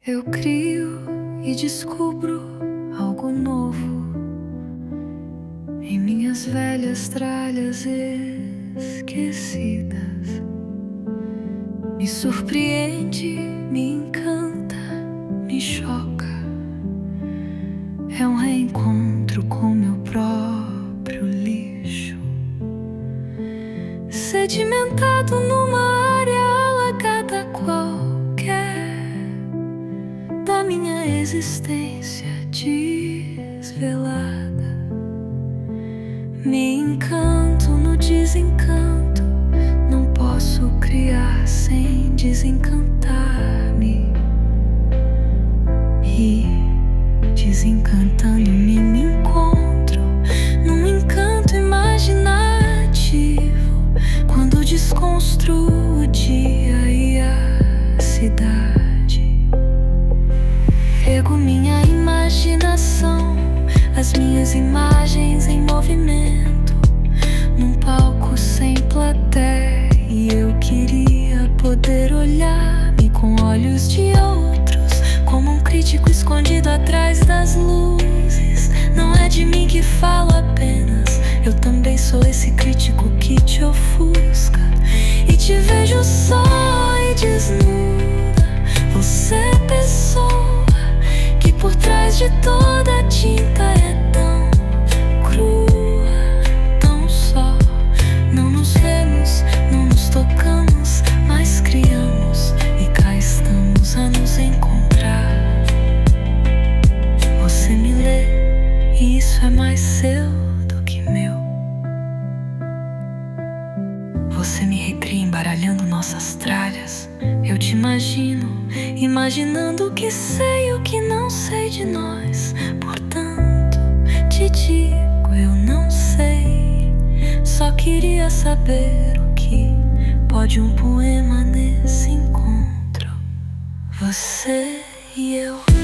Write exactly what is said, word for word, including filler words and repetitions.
Eu crio e descubro algo novo em minhas velhas tralhas esquecidas. Me surpreende, me encanta, me choca. É um reencontro com meu próprio lixo, sedimentado numa área alagada qualquer da minha existência desvelada. Me encanto no desencanto, não posso criar sem desencantar-me. E desencantando-me me encontro num encanto imaginativo, quando desconstruo o dia e a cidade. Pego minha imaginação, as minhas imagens em movimento, num palco sem plateia, e eu queria poder olhar-me com olhos de outros, como um crítico escondido atrás das luzes. Não é de mim que falo apenas, eu também sou esse crítico que te ofusca. E te vejo só e desnuda, você é pessoa que por trás de toda a tinta é tão crua, tão só. Não nos vemos, não nos tocamos, mas criamos, e cá estamos a nos encontrar. Você me lê, e isso é mais seu do que meu. Você me recria embaralhando nossas tralhas. Eu te imagino, imaginando o que sei e o que não sei de nós. Portanto, te digo, eu não sei. Só queria saber o que pode um poema nesse encontro. Você e eu.